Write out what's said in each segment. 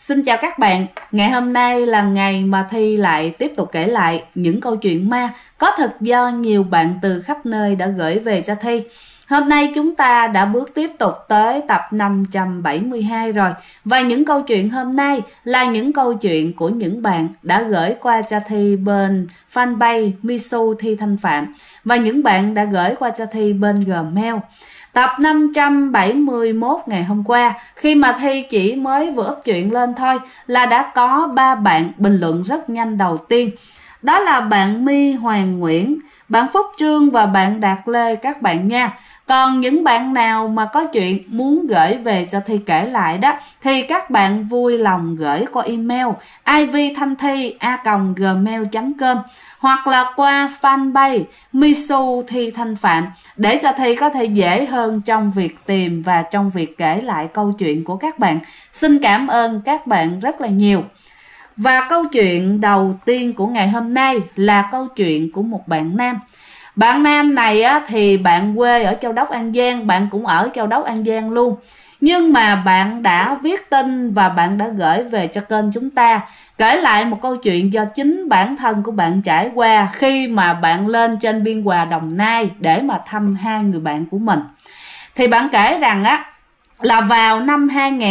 Xin chào các bạn, ngày hôm nay là ngày mà Thi lại tiếp tục kể lại những câu chuyện ma có thật do nhiều bạn từ khắp nơi đã gửi về cho Thi. Hôm nay chúng ta đã bước tiếp tục tới tập 572 rồi. Và những câu chuyện hôm nay là những câu chuyện của những bạn đã gửi qua cho Thi bên fanpage Misu Thi Thanh Phạm. Và những bạn đã gửi qua cho Thi bên Gmail. Tập 571 ngày hôm qua, khi mà Thi chỉ mới vừa up chuyện lên thôi là đã có 3 bạn bình luận rất nhanh đầu tiên. Đó là bạn My Hoàng Nguyễn, bạn Phúc Trương và bạn Đạt Lê các bạn nha. Còn những bạn nào mà có chuyện muốn gửi về cho Thi kể lại đó thì các bạn vui lòng gửi qua email ivthanthi@gmail.com hoặc là qua fanpage Misu Thi Thanh Phạm để cho Thi có thể dễ hơn trong việc tìm và trong việc kể lại câu chuyện của các bạn. Xin cảm ơn các bạn rất là nhiều. Và câu chuyện đầu tiên của ngày hôm nay là câu chuyện của một bạn nam. Bạn nam này á, thì bạn quê ở Châu Đốc An Giang, bạn cũng ở Châu Đốc An Giang luôn. Nhưng mà bạn đã viết tin và bạn đã gửi về cho kênh chúng ta, kể lại một câu chuyện do chính bản thân của bạn trải qua khi mà bạn lên trên Biên Hòa Đồng Nai để mà thăm hai người bạn của mình. Thì bạn kể rằng á, là vào năm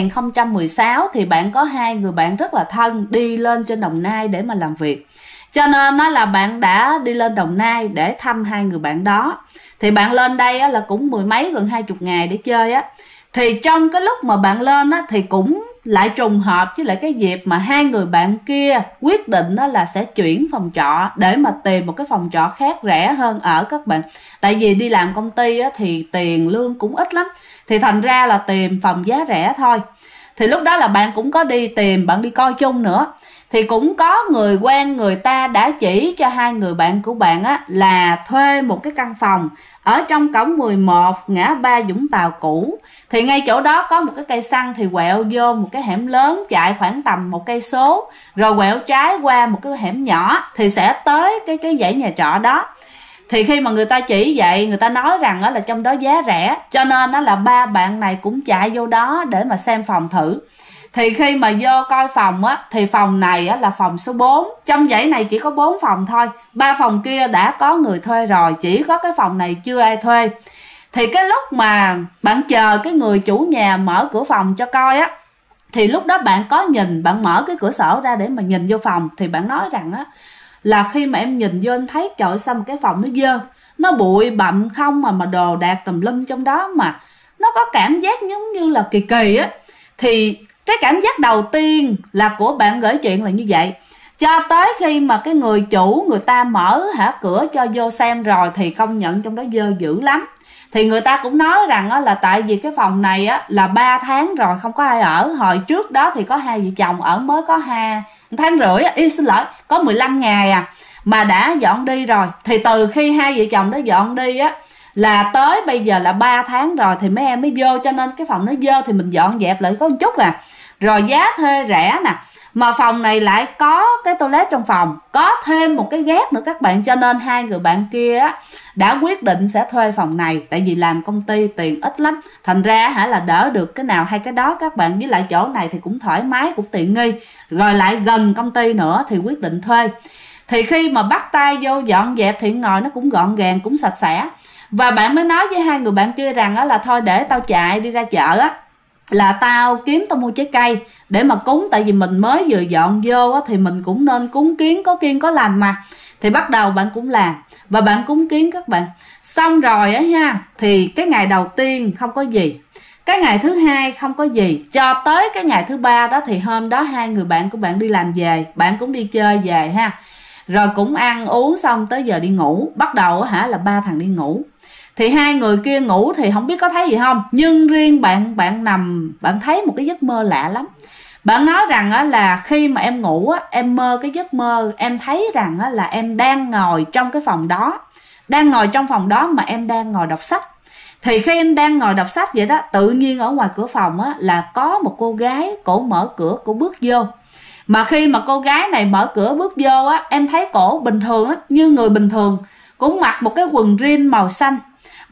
2016 thì bạn có hai người bạn rất là thân đi lên trên Đồng Nai để mà làm việc. Cho nên nó là bạn đã đi lên Đồng Nai để thăm hai người bạn đó. Thì bạn lên đây á, là cũng mười mấy gần 20 ngày để chơi á. Thì trong cái lúc mà bạn lên á, thì cũng lại trùng hợp với lại cái dịp mà hai người bạn kia quyết định đó là sẽ chuyển phòng trọ để mà tìm một cái phòng trọ khác rẻ hơn ở các bạn. Tại vì đi làm công ty á, thì tiền lương cũng ít lắm. Thì thành ra là tìm phòng giá rẻ thôi. Thì lúc đó là bạn cũng có đi tìm, bạn đi coi chung nữa. Thì cũng có người quen người ta đã chỉ cho hai người bạn của bạn á, là thuê một cái căn phòng ở trong cổng 11 ngã ba Vũng Tàu cũ. Thì ngay chỗ đó có một cái cây xăng, thì quẹo vô một cái hẻm lớn chạy khoảng tầm 1 cây số, rồi quẹo trái qua một cái hẻm nhỏ thì sẽ tới cái dãy nhà trọ đó. Thì khi mà người ta chỉ vậy, người ta nói rằng đó là trong đó giá rẻ, cho nên đó là ba bạn này cũng chạy vô đó để mà xem phòng thử. Thì khi mà vô coi phòng á, thì phòng này á, là phòng số 4. Trong dãy này chỉ có 4 phòng thôi. 3 phòng kia đã có người thuê rồi, chỉ có cái phòng này chưa ai thuê. Thì cái lúc mà bạn chờ cái người chủ nhà mở cửa phòng cho coi á, thì lúc đó bạn có nhìn, bạn mở cái cửa sổ ra để mà nhìn vô phòng. Thì bạn nói rằng á, là khi mà em nhìn vô em thấy trời ơi, sao mà cái phòng nó dơ, nó bụi bặm không mà đồ đạc tùm lum trong đó, mà nó có cảm giác giống như là kỳ kỳ á. Thì cái cảm giác đầu tiên là của bạn gửi chuyện là như vậy. Cho tới khi mà cái người chủ người ta mở cửa cho vô xem rồi thì công nhận trong đó dơ dữ lắm. Thì người ta cũng nói rằng á, là tại vì cái phòng này á, là 3 tháng rồi không có ai ở. Hồi trước đó thì có hai vợ chồng ở mới có 2 tháng rưỡi, xin lỗi, có 15 ngày à, mà đã dọn đi rồi. Thì từ khi hai vợ chồng đó dọn đi á, là tới bây giờ là 3 tháng rồi thì mấy em mới vô. Cho nên cái phòng nó dơ thì mình dọn dẹp lại có một chút à. Rồi giá thuê rẻ nè, mà phòng này lại có cái toilet trong phòng, có thêm một cái gác nữa các bạn. Cho nên hai người bạn kia á, đã quyết định sẽ thuê phòng này. Tại vì làm công ty tiền ít lắm, thành ra là đỡ được cái nào hay cái đó các bạn. Với lại chỗ này thì cũng thoải mái, cũng tiện nghi, rồi lại gần công ty nữa thì quyết định thuê. Thì khi mà bắt tay vô dọn dẹp thì ngồi nó cũng gọn gàng, cũng sạch sẽ. Và bạn mới nói với hai người bạn kia rằng á, là thôi để tao chạy đi ra chợ á, là tao kiếm tao mua trái cây để mà cúng. Tại vì mình mới vừa dọn vô á, thì mình cũng nên cúng kiến, có kiêng có lành mà. Thì bắt đầu bạn cũng làm và bạn cúng kiến các bạn. Xong rồi á ha, thì cái ngày đầu tiên không có gì, cái ngày thứ hai không có gì, cho tới cái ngày thứ 3 đó. Thì hôm đó hai người bạn của bạn đi làm về, bạn cũng đi chơi về ha, rồi cũng ăn uống xong tới giờ đi ngủ. Bắt đầu là 3 thằng đi ngủ. Thì hai người kia ngủ thì không biết có thấy gì không, nhưng riêng bạn nằm, bạn thấy một cái giấc mơ lạ lắm. Bạn nói rằng á, là khi mà em ngủ á, em mơ cái giấc mơ, em thấy rằng á, là em đang ngồi trong cái phòng đó, đang ngồi trong phòng đó mà em đang ngồi đọc sách. Thì khi em đang ngồi đọc sách vậy đó, tự nhiên ở ngoài cửa phòng á, là có một cô gái, cổ mở cửa, cổ bước vô. Mà khi mà cô gái này mở cửa bước vô á, em thấy cổ bình thường á, như người bình thường, cũng mặc một cái quần jean màu xanh,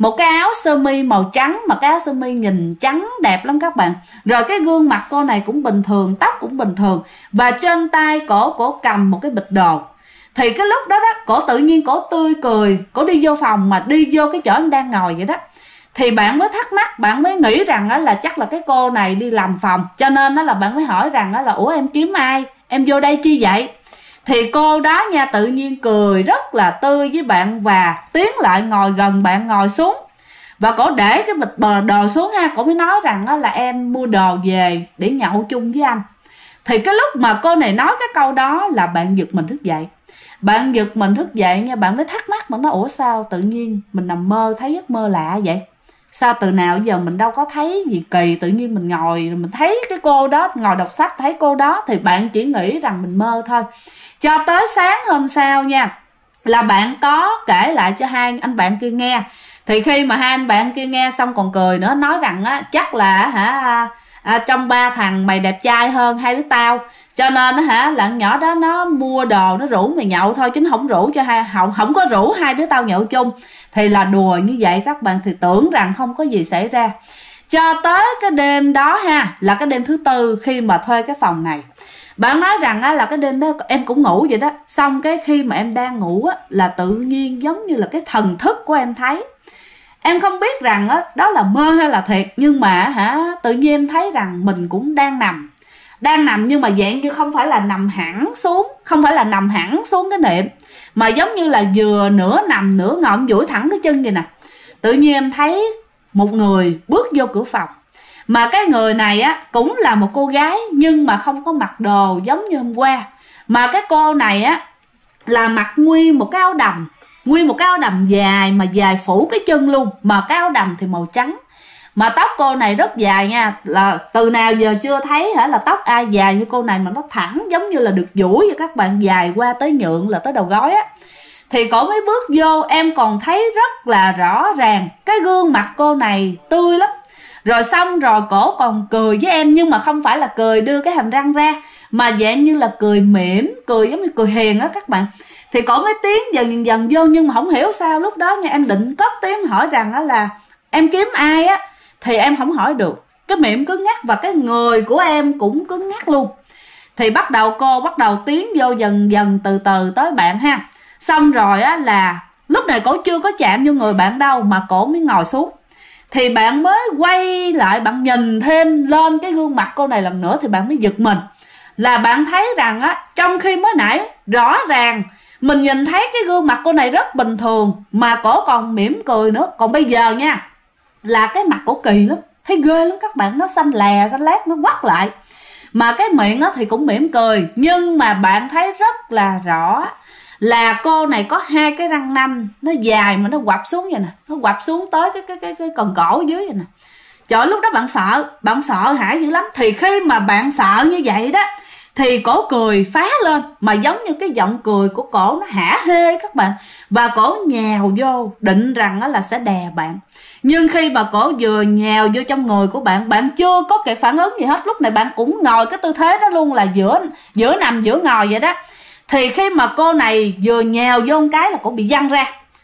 một cái áo sơ mi màu trắng, mà cái áo sơ mi nhìn trắng đẹp lắm các bạn. Rồi cái gương mặt cô này cũng bình thường, tóc cũng bình thường, và trên tay cổ cầm một cái bịch đồ. Thì cái lúc đó cổ tự nhiên cổ tươi cười, cổ đi vô phòng mà đi vô cái chỗ em đang ngồi vậy đó. Thì bạn mới thắc mắc, bạn mới nghĩ rằng là chắc là cái cô này đi làm phòng, cho nên là bạn mới hỏi rằng là ủa em kiếm ai, em vô đây chi vậy? Thì cô đó nha tự nhiên cười rất là tươi với bạn và tiến lại ngồi gần bạn, ngồi xuống. Và cổ để cái bịch đồ xuống ha, cổ mới nói rằng là em mua đồ về để nhậu chung với anh. Thì cái lúc mà cô này nói cái câu đó là bạn giật mình thức dậy. Bạn giật mình thức dậy nha, bạn mới thắc mắc, bạn nói ủa sao tự nhiên mình nằm mơ thấy giấc mơ lạ vậy? Sao từ nào giờ mình đâu có thấy gì kỳ, tự nhiên mình ngồi mình thấy cái cô đó ngồi đọc sách, thấy cô đó. Thì bạn chỉ nghĩ rằng mình mơ thôi. Cho tới sáng hôm sau nha, là bạn có kể lại cho hai anh bạn kia nghe. Thì khi mà hai anh bạn kia nghe xong còn cười nữa, nói rằng chắc là trong 3 thằng mày đẹp trai hơn hai đứa tao, cho nên là nhỏ đó nó mua đồ nó rủ mày nhậu thôi, chứ không rủ cho không có rủ hai đứa tao nhậu chung. Thì là đùa như vậy các bạn, thì tưởng rằng không có gì xảy ra. Cho tới cái đêm đó là cái đêm thứ tư khi mà thuê cái phòng này. Bạn nói rằng là cái đêm đó em cũng ngủ vậy đó. Xong cái khi mà em đang ngủ là tự nhiên giống như là cái thần thức của em thấy. Em không biết rằng đó là mơ hay là thiệt, nhưng mà tự nhiên em thấy rằng mình cũng đang nằm, nhưng mà dạng như không phải là nằm hẳn xuống, không phải là nằm hẳn xuống cái nệm, mà giống như là vừa nửa nằm nửa ngọn duỗi thẳng cái chân vậy nè. Tự nhiên em thấy một người bước vô cửa phòng, mà cái người này cũng là một cô gái, nhưng mà không có mặc đồ giống như hôm qua, mà cái cô này là mặc nguyên một cái áo đầm dài, mà dài phủ cái chân luôn, mà cái áo đầm thì màu trắng. Mà tóc cô này rất dài nha, là từ nào giờ chưa thấy là tóc ai dài như cô này, mà nó thẳng giống như là được duỗi cho các bạn, dài qua tới nhượng là tới đầu gối Thì cổ mới bước vô, em còn thấy rất là rõ ràng cái gương mặt cô này tươi lắm. Rồi xong rồi cổ còn cười với em, nhưng mà không phải là cười đưa cái hàm răng ra, mà dạng như là cười mỉm, cười giống như cười hiền các bạn. Thì cổ mới tiến dần dần vô, nhưng mà không hiểu sao lúc đó nha, em định cất tiếng hỏi rằng là em kiếm ai thì em không hỏi được. Cái miệng cứ ngắt và cái người của em cũng cứ ngắt luôn. Thì cô bắt đầu tiến vô dần dần từ từ tới bạn Xong rồi là lúc này cổ chưa có chạm vô người bạn đâu, mà cổ mới ngồi xuống. Thì bạn mới quay lại, bạn nhìn thêm lên cái gương mặt cô này lần nữa, thì bạn mới giật mình. Là bạn thấy rằng trong khi mới nãy rõ ràng mình nhìn thấy cái gương mặt cô này rất bình thường, mà cổ còn mỉm cười nữa. Còn bây giờ nha, là cái mặt cổ kỳ lắm, thấy ghê lắm các bạn, nó xanh lè xanh lét, nó quắt lại. Mà cái miệng thì cũng mỉm cười, nhưng mà bạn thấy rất là rõ là cô này có hai cái răng nanh nó dài mà nó quặp xuống vậy nè, nó quặp xuống tới cái cần cổ dưới vậy nè. Trời, lúc đó bạn sợ hãi dữ lắm. Thì khi mà bạn sợ như vậy đó, thì cổ cười phá lên, mà giống như cái giọng cười của cổ nó hả hê các bạn. Và cổ nhào vô định rằng là sẽ đè bạn. Nhưng khi mà cổ vừa nhào vô trong người của bạn, bạn chưa có kịp phản ứng gì hết. Lúc này bạn cũng ngồi cái tư thế đó luôn, là giữa nằm giữa ngồi vậy đó. Thì khi mà cô này vừa nhào vô một cái là cổ bị văng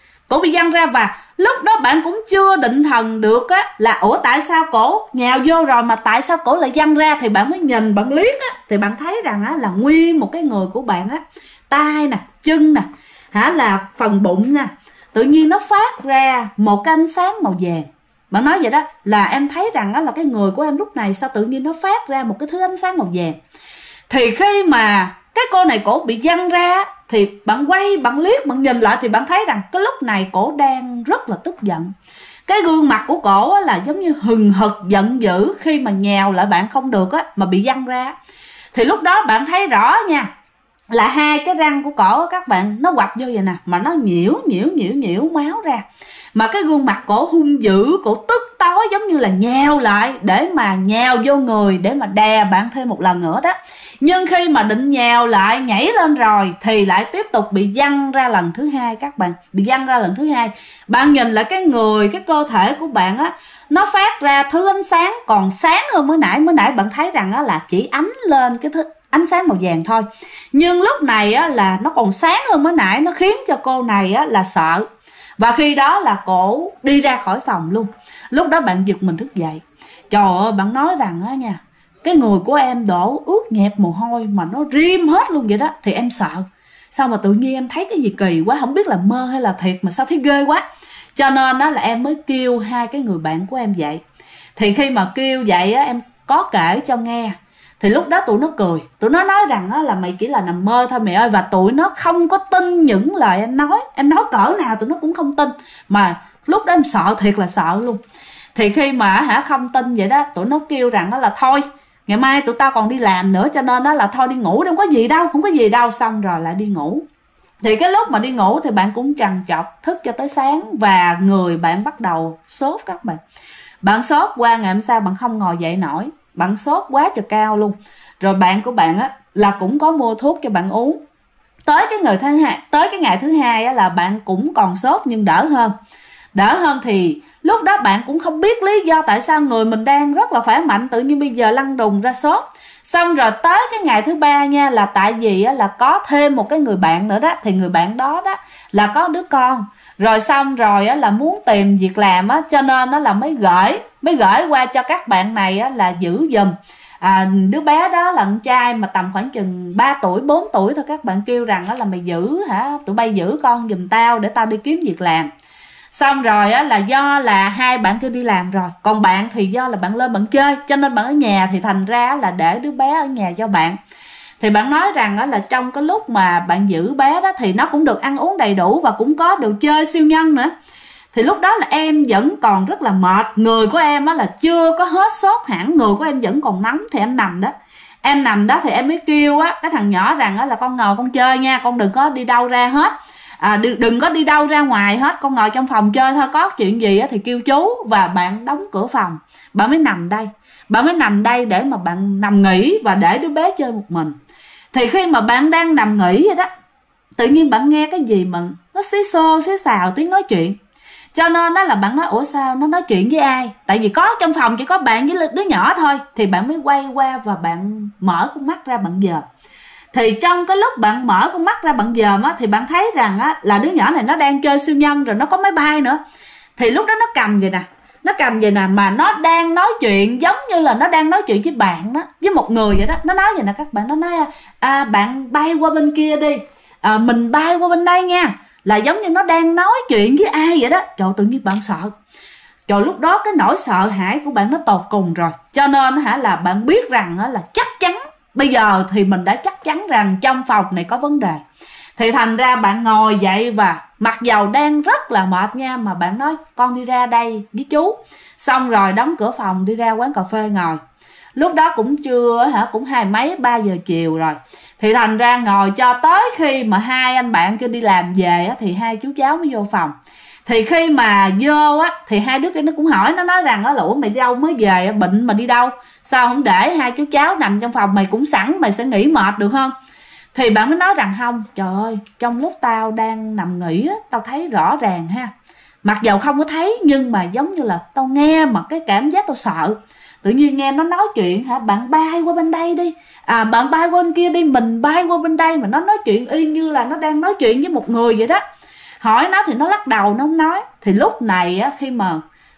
ra. Và lúc đó bạn cũng chưa định thần được là ủa tại sao cổ nhào vô rồi mà tại sao cổ lại văng ra. Thì bạn mới nhìn, bạn liếc thì bạn thấy rằng là nguyên một cái người của bạn tay nè, chân nè, là phần bụng nè, tự nhiên nó phát ra một cái ánh sáng màu vàng. Bạn nói vậy đó, là em thấy rằng là cái người của em lúc này sao tự nhiên nó phát ra một cái thứ ánh sáng màu vàng. Thì khi mà cái cô này cổ bị văng ra, thì bạn quay, bạn liếc, bạn nhìn lại, thì bạn thấy rằng cái lúc này cổ đang rất là tức giận. Cái gương mặt của cổ là giống như hừng hực giận dữ khi mà nhào lại bạn không được mà bị văng ra. Thì lúc đó bạn thấy rõ nha, là hai cái răng của cổ các bạn nó quặp vô vậy nè, mà nó nhiễu máu ra. Mà cái gương mặt cổ hung dữ, cổ tức tối, giống như là nhào lại để mà nhào vô người, để mà đè bạn thêm một lần nữa đó. Nhưng khi mà định nhào lại, nhảy lên rồi, thì lại tiếp tục bị văng ra lần thứ hai các bạn. Bị văng ra lần thứ hai. Bạn nhìn lại cái người, cái cơ thể của bạn nó phát ra thứ ánh sáng còn sáng hơn mới nãy. Mới nãy bạn thấy rằng là chỉ ánh lên cái ánh sáng màu vàng thôi. Nhưng lúc này là nó còn sáng hơn mới nãy, nó khiến cho cô này là sợ. Và khi đó là cổ đi ra khỏi phòng luôn. Lúc đó bạn giật mình thức dậy. Trời ơi, bạn nói rằng á nha, cái người của em đổ ướt nhẹp mồ hôi mà nó rim hết luôn vậy đó. Thì em sợ. Sao mà tự nhiên em thấy cái gì kỳ quá, không biết là mơ hay là thiệt mà sao thấy ghê quá. Cho nên đó là em mới kêu hai cái người bạn của em dậy. Thì khi mà kêu dậy á, em có kể cho nghe. Thì lúc đó tụi nó cười. Tụi nó nói rằng á, là mày chỉ là nằm mơ thôi mẹ ơi. Và tụi nó không có tin những lời em nói. Em nói cỡ nào tụi nó cũng không tin. Mà lúc đó em sợ thiệt là sợ luôn. Thì khi mà không tin vậy đó, tụi nó kêu rằng đó là thôi, ngày mai tụi tao còn đi làm nữa, cho nên đó là thôi đi ngủ, không có gì đâu, không có gì đâu. Xong rồi lại đi ngủ. Thì cái lúc mà đi ngủ thì bạn cũng trằn trọc thức cho tới sáng. Và người bạn bắt đầu sốt các bạn. Bạn sốt qua ngày hôm sau bạn không ngồi dậy nổi. Bạn sốt quá trời cao luôn. Rồi bạn của bạn á là cũng có mua thuốc cho bạn uống. Tới cái ngày thứ hai á là bạn cũng còn sốt nhưng đỡ hơn. Đỡ hơn thì lúc đó bạn cũng không biết lý do tại sao người mình đang rất là khỏe mạnh tự nhiên bây giờ lăn đùng ra sốt. Xong rồi tới cái ngày thứ ba nha, là tại vì á, là có thêm một cái người bạn nữa đó. Thì người bạn đó đó là có đứa con. Rồi xong rồi á, là muốn tìm việc làm á, cho nên á, là mới gửi qua cho các bạn này á, là giữ giùm. Đứa bé đó là con trai mà tầm khoảng chừng 3 tuổi 4 tuổi thôi. Các bạn kêu rằng á, là mày giữ tụi bay giữ con giùm tao để tao đi kiếm việc làm. Xong rồi á, là do là hai bạn kia đi làm rồi, còn bạn thì do là bạn lên bạn chơi, cho nên bạn ở nhà, thì thành ra là để đứa bé ở nhà cho bạn. Thì bạn nói rằng á, là trong cái lúc mà bạn giữ bé đó thì nó cũng được ăn uống đầy đủ và cũng có đồ chơi siêu nhân nữa. Thì lúc đó là em vẫn còn rất là mệt. Người của em á, là chưa có hết sốt hẳn, người của em vẫn còn nóng. Thì em nằm đó. Em nằm đó thì em mới kêu á, cái thằng nhỏ rằng á, là con ngồi con chơi nha, con đừng có đi đâu ra hết. Đừng có đi đâu ra ngoài hết, con ngồi trong phòng chơi thôi, có chuyện gì thì kêu chú. Và bạn đóng cửa phòng. Bạn mới nằm đây để mà bạn nằm nghỉ và để đứa bé chơi một mình. Thì khi mà bạn đang nằm nghỉ vậy đó, tự nhiên bạn nghe cái gì mà nó xí xô xí xào tiếng nói chuyện. Cho nên đó là bạn nói ủa sao nó nói chuyện với ai, tại vì có trong phòng chỉ có bạn với đứa nhỏ thôi. Thì bạn mới quay qua và bạn mở con mắt ra bạn dòm. Thì trong cái lúc bạn mở con mắt ra bạn dòm á, thì bạn thấy rằng á, là đứa nhỏ này nó đang chơi siêu nhân, rồi nó có máy bay nữa. Thì lúc đó nó cầm vậy nè, mà nó đang nói chuyện giống như là nó đang nói chuyện với bạn đó, với một người vậy đó. Nó nói vậy nè các bạn, nó nói bạn bay qua bên kia đi, mình bay qua bên đây nha. Là giống như nó đang nói chuyện với ai vậy đó. Trời, tự nhiên bạn sợ. Trời, lúc đó cái nỗi sợ hãi của bạn nó tột cùng rồi. Cho nên là bạn biết rằng là chắc chắn bây giờ thì mình đã chắc chắn rằng trong phòng này có vấn đề. Thì thành ra bạn ngồi dậy và mặc dầu đang rất là mệt nha, mà bạn nói con đi ra đây với chú. Xong rồi đóng cửa phòng đi ra quán cà phê ngồi. Lúc đó cũng trưa cũng 3 giờ chiều rồi. Thì thành ra ngồi cho tới khi mà hai anh bạn kia đi làm về thì hai chú cháu mới vô phòng. Thì khi mà vô thì hai đứa kia nó cũng hỏi, nó nói rằng là ủa mày đi đâu mới về, bệnh mà đi đâu, sao không để hai chú cháu nằm trong phòng, mày cũng sẵn mày sẽ nghỉ mệt được không? Thì bạn mới nói rằng không, trời ơi, trong lúc tao đang nằm nghỉ tao thấy rõ ràng mặc dầu không có thấy nhưng mà giống như là tao nghe mà cái cảm giác tao sợ. Tự nhiên nghe nó nói chuyện bạn bay qua bên đây đi, bạn bay qua bên kia đi, mình bay qua bên đây, mà nó nói chuyện y như là nó đang nói chuyện với một người vậy đó. Hỏi nó thì nó lắc đầu, nó không nói. Thì lúc này khi mà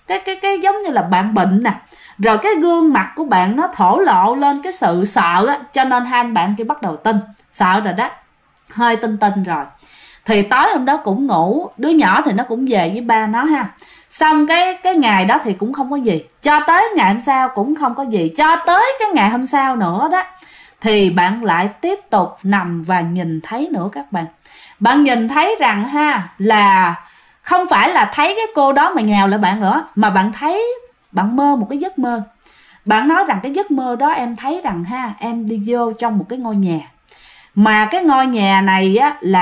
cái giống như là bạn bệnh nè, rồi cái gương mặt của bạn nó thổ lộ lên cái sự sợ cho nên hai anh bạn kia bắt đầu tin, sợ rồi đó, hơi tin rồi. Thì tối hôm đó cũng ngủ, đứa nhỏ thì nó cũng về với ba nó Xong cái ngày đó thì cũng không có gì, cho tới ngày hôm sau cũng không có gì, cho tới cái ngày hôm sau nữa đó thì bạn lại tiếp tục nằm và nhìn thấy nữa các bạn. Bạn nhìn thấy rằng là không phải là thấy cái cô đó mà nhào lại bạn nữa, mà bạn thấy, bạn mơ một cái giấc mơ. Bạn nói rằng cái giấc mơ đó em thấy rằng em đi vô trong một cái ngôi nhà, mà cái ngôi nhà này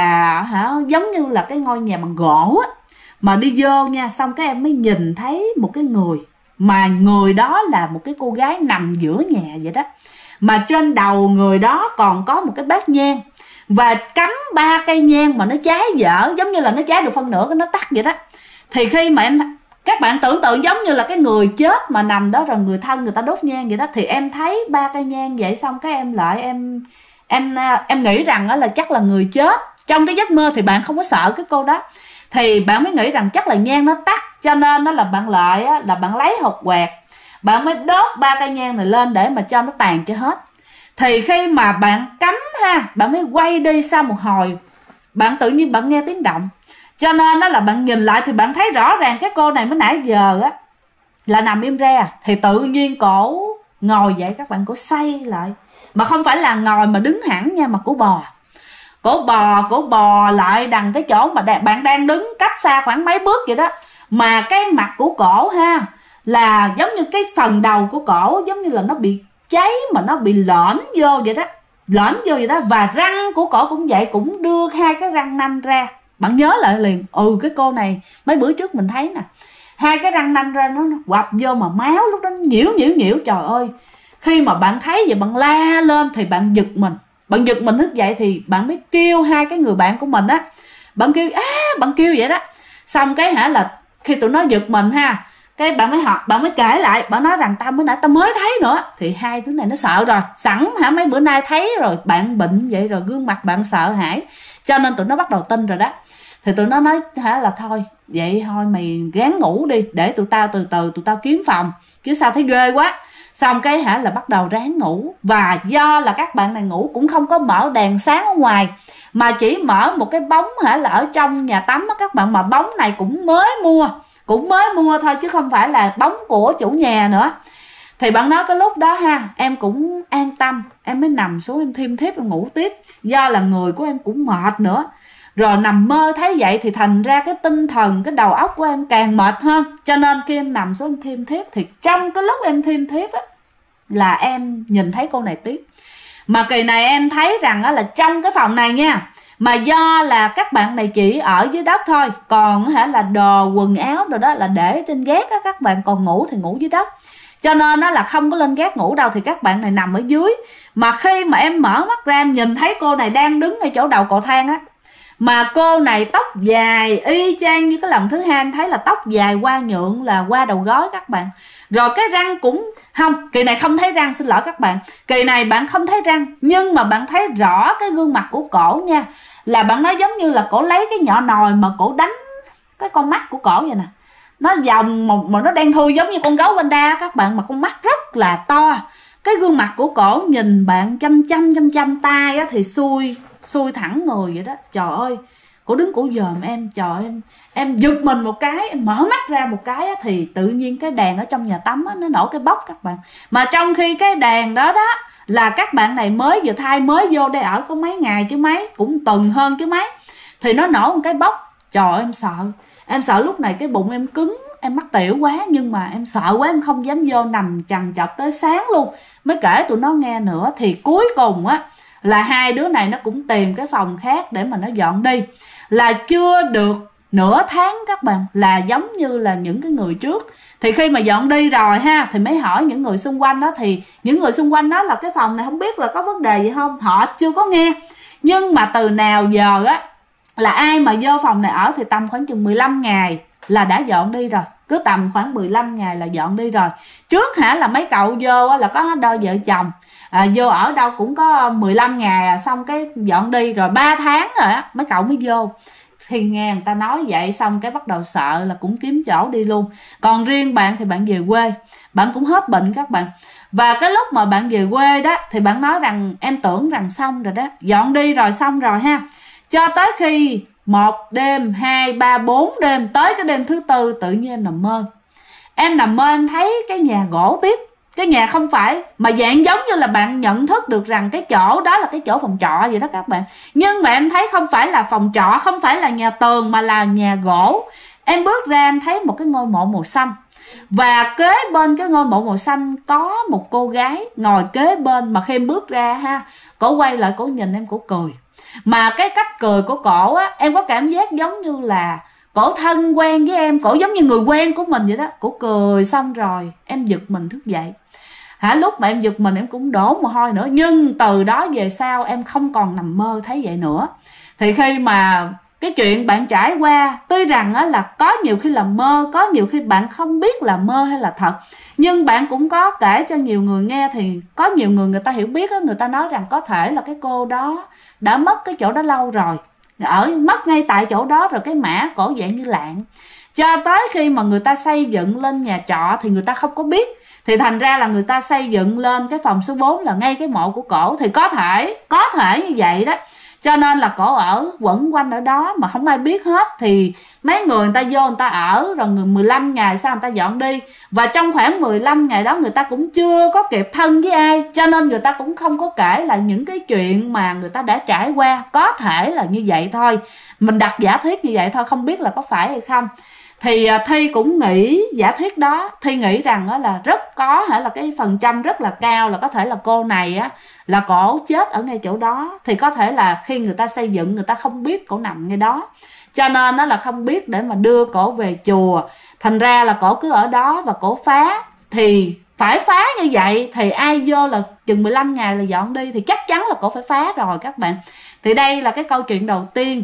là giống như là cái ngôi nhà bằng gỗ mà đi vô nha. Xong cái em mới nhìn thấy một cái người, mà người đó là một cái cô gái nằm giữa nhà vậy đó, mà trên đầu người đó còn có một cái bát nhang, và cắm 3 cây nhang mà nó cháy dở, giống như là nó cháy được phân nửa cái nó tắt vậy đó. Thì khi mà các bạn tưởng tượng giống như là cái người chết mà nằm đó, rồi người thân người ta đốt nhang vậy đó. Thì em thấy 3 cây nhang vậy, xong cái em lại em nghĩ rằng là chắc là người chết. Trong cái giấc mơ thì bạn không có sợ cái cô đó. thì bạn mới nghĩ rằng chắc là nhang nó tắt, cho nên nó là bạn lại á, là bạn lấy hột quẹt, bạn mới đốt 3 cây nhang này lên để mà cho nó tàn cho hết. Thì khi mà bạn cắm ha, bạn mới quay đi, sau một hồi bạn tự nhiên bạn nghe tiếng động, cho nên đó là bạn nhìn lại thì bạn thấy rõ ràng cái cô này mới nãy giờ á là nằm im re, thì tự nhiên cổ ngồi dậy các bạn, cổ xoay lại, mà không phải là ngồi mà đứng hẳn nha, mà cổ bò lại đằng cái chỗ mà bạn đang đứng cách xa khoảng mấy bước vậy đó. Mà cái mặt của cổ ha, là giống như cái phần đầu của cổ giống như là nó bị cháy, mà nó bị lõm vô vậy đó, và răng của cổ cũng vậy, cũng đưa 2 cái răng nanh ra. Bạn nhớ lại liền, cái cô này mấy bữa trước mình thấy nè, 2 cái răng nanh ra, nó quặp vô mà máu lúc đó nhiễu. Trời ơi, khi mà bạn thấy vậy bạn la lên thì bạn giật mình thức dậy, thì bạn mới kêu 2 cái người bạn của mình á, bạn kêu vậy đó. Xong cái là khi tụi nó giật mình ha, cái bạn mới kể lại, bạn nói rằng tao mới thấy nữa. Thì 2 đứa này nó sợ rồi, sẵn mấy bữa nay thấy rồi, bạn bệnh vậy rồi, gương mặt bạn sợ hãi, cho nên tụi nó bắt đầu tin rồi đó. Thì tụi nó nói là thôi vậy thôi mày gán ngủ đi, để tụi tao từ từ tụi tao kiếm phòng, chứ sao thấy ghê quá. Xong cái là bắt đầu ráng ngủ. Và do là các bạn này ngủ cũng không có mở đèn sáng ở ngoài, mà chỉ mở một cái bóng là ở trong nhà tắm á các bạn, mà bóng này cũng mới mua thôi, chứ không phải là bóng của chủ nhà nữa. Thì bạn nói cái lúc đó ha, em cũng an tâm, em mới nằm xuống em thiêm thiếp em ngủ tiếp, do là người của em cũng mệt nữa. Rồi nằm mơ thấy vậy thì thành ra cái tinh thần, cái đầu óc của em càng mệt hơn. Cho nên khi em nằm xuống em thiêm thiếp, thì trong cái lúc em thiêm thiếp á, là em nhìn thấy cô này tiếp. Mà kỳ này em thấy rằng á, là trong cái phòng này nha, mà do là các bạn này chỉ ở dưới đất thôi, còn là đồ quần áo rồi đó là để trên gác á, các bạn còn ngủ thì ngủ dưới đất, cho nên nó là không có lên gác ngủ đâu, thì các bạn này nằm ở dưới. Mà khi mà em mở mắt ra em nhìn thấy cô này đang đứng ngay chỗ đầu cầu thang á, mà cô này tóc dài y chang như cái lần thứ hai em thấy, là tóc dài qua nhượng, là qua đầu gối các bạn. Rồi cái răng cũng không, kỳ này không thấy răng, xin lỗi các bạn, kỳ này bạn không thấy răng, nhưng mà bạn thấy rõ cái gương mặt của cổ nha, là bạn nói giống như là cổ lấy cái nhọ nồi mà cổ đánh cái con mắt của cổ vậy nè, nó vòng mà nó đen thui giống như con gấu Wanda các bạn, mà con mắt rất là to. Cái gương mặt của cổ nhìn bạn chăm tay á, thì xuôi thẳng người vậy đó. Trời ơi, cổ đứng cổ dòm em, trời ơi, em giật mình một cái, em mở mắt ra một cái á, thì tự nhiên cái đèn ở trong nhà tắm á, nó nổ cái bốc các bạn. Mà trong khi cái đèn đó là các bạn này mới vừa thay, mới vô đây ở có mấy ngày chứ mấy, cũng tuần hơn chứ mấy, thì nó nổ một cái bốc. Trời ơi, em sợ lúc này cái bụng em cứng, em mắc tiểu quá, nhưng mà em sợ quá, em không dám vô, nằm chằn chọc tới sáng luôn mới kể tụi nó nghe nữa. Thì cuối cùng á là 2 đứa này nó cũng tìm cái phòng khác để mà nó dọn đi. Là chưa được nửa tháng các bạn, là giống như là những cái người trước. Thì khi mà dọn đi rồi ha, thì mới hỏi những người xung quanh đó, thì những người xung quanh đó là cái phòng này không biết là có vấn đề gì không, họ chưa có nghe. Nhưng mà từ nào giờ á, là ai mà vô phòng này ở thì tầm khoảng chừng 15 ngày là đã dọn đi rồi, cứ tầm khoảng 15 ngày là dọn đi rồi. Trước là mấy cậu vô là có đôi vợ chồng vô ở đâu cũng có 15 ngày xong cái dọn đi, rồi 3 tháng rồi á mấy cậu mới vô. Thì nghe người ta nói vậy xong cái bắt đầu sợ là cũng kiếm chỗ đi luôn. Còn riêng bạn thì bạn về quê, bạn cũng hết bệnh các bạn. Và cái lúc mà bạn về quê đó thì bạn nói rằng em tưởng rằng xong rồi đó, dọn đi rồi xong rồi ha, cho tới khi 1 đêm, 2, 3, 4 đêm, tới cái đêm thứ 4 tự nhiên em nằm mơ. Em nằm mơ em thấy cái nhà gỗ tiếp. Cái nhà không phải, mà dạng giống như là bạn nhận thức được rằng cái chỗ đó là cái chỗ phòng trọ vậy đó các bạn. Nhưng mà em thấy không phải là phòng trọ, không phải là nhà tường, mà là nhà gỗ. Em bước ra em thấy một cái ngôi mộ màu xanh. Và kế bên cái ngôi mộ màu xanh có một cô gái ngồi kế bên. Mà khi em bước ra ha, cổ quay lại cổ nhìn em, cổ cười. Mà cái cách cười của cổ á, em có cảm giác giống như là cổ thân quen với em, cổ giống như người quen của mình vậy đó. Cổ cười xong rồi em giật mình thức dậy. Lúc mà em giật mình em cũng đổ mồ hôi nữa. Nhưng từ đó về sau em không còn nằm mơ thấy vậy nữa. Thì khi mà cái chuyện bạn trải qua, tuy rằng á, là có nhiều khi là mơ, có nhiều khi bạn không biết là mơ hay là thật, nhưng bạn cũng có kể cho nhiều người nghe. Thì có nhiều người, người ta hiểu biết á, người ta nói rằng có thể là cái cô đó đã mất cái chỗ đó lâu rồi, ở mất ngay tại chỗ đó, rồi cái mã cổ dạng như lạng. Cho tới khi mà người ta xây dựng lên nhà trọ thì người ta không có biết, thì thành ra là người ta xây dựng lên cái phòng số 4 là ngay cái mộ của cổ. Thì có thể như vậy đó, cho nên là cổ ở quẩn quanh ở đó mà không ai biết hết. Thì mấy người ta vô người ta ở rồi 15 ngày sau người ta dọn đi, và trong khoảng 15 ngày đó người ta cũng chưa có kịp thân với ai, cho nên người ta cũng không có kể lại những cái chuyện mà người ta đã trải qua. Có thể là như vậy thôi, mình đặt giả thuyết như vậy thôi, không biết là có phải hay không. Thì Thi cũng nghĩ giả thuyết đó, Thi nghĩ rằng là rất có là cái phần trăm rất là cao là có thể là cô này là cổ chết ở ngay chỗ đó. Thì có thể là khi người ta xây dựng người ta không biết cổ nằm ngay đó, cho nên nó là không biết để mà đưa cổ về chùa, thành ra là cổ cứ ở đó và cổ phá. Thì phải phá như vậy thì ai vô là chừng 15 ngày là dọn đi thì chắc chắn là cổ phải phá rồi các bạn. Thì đây là cái câu chuyện đầu tiên.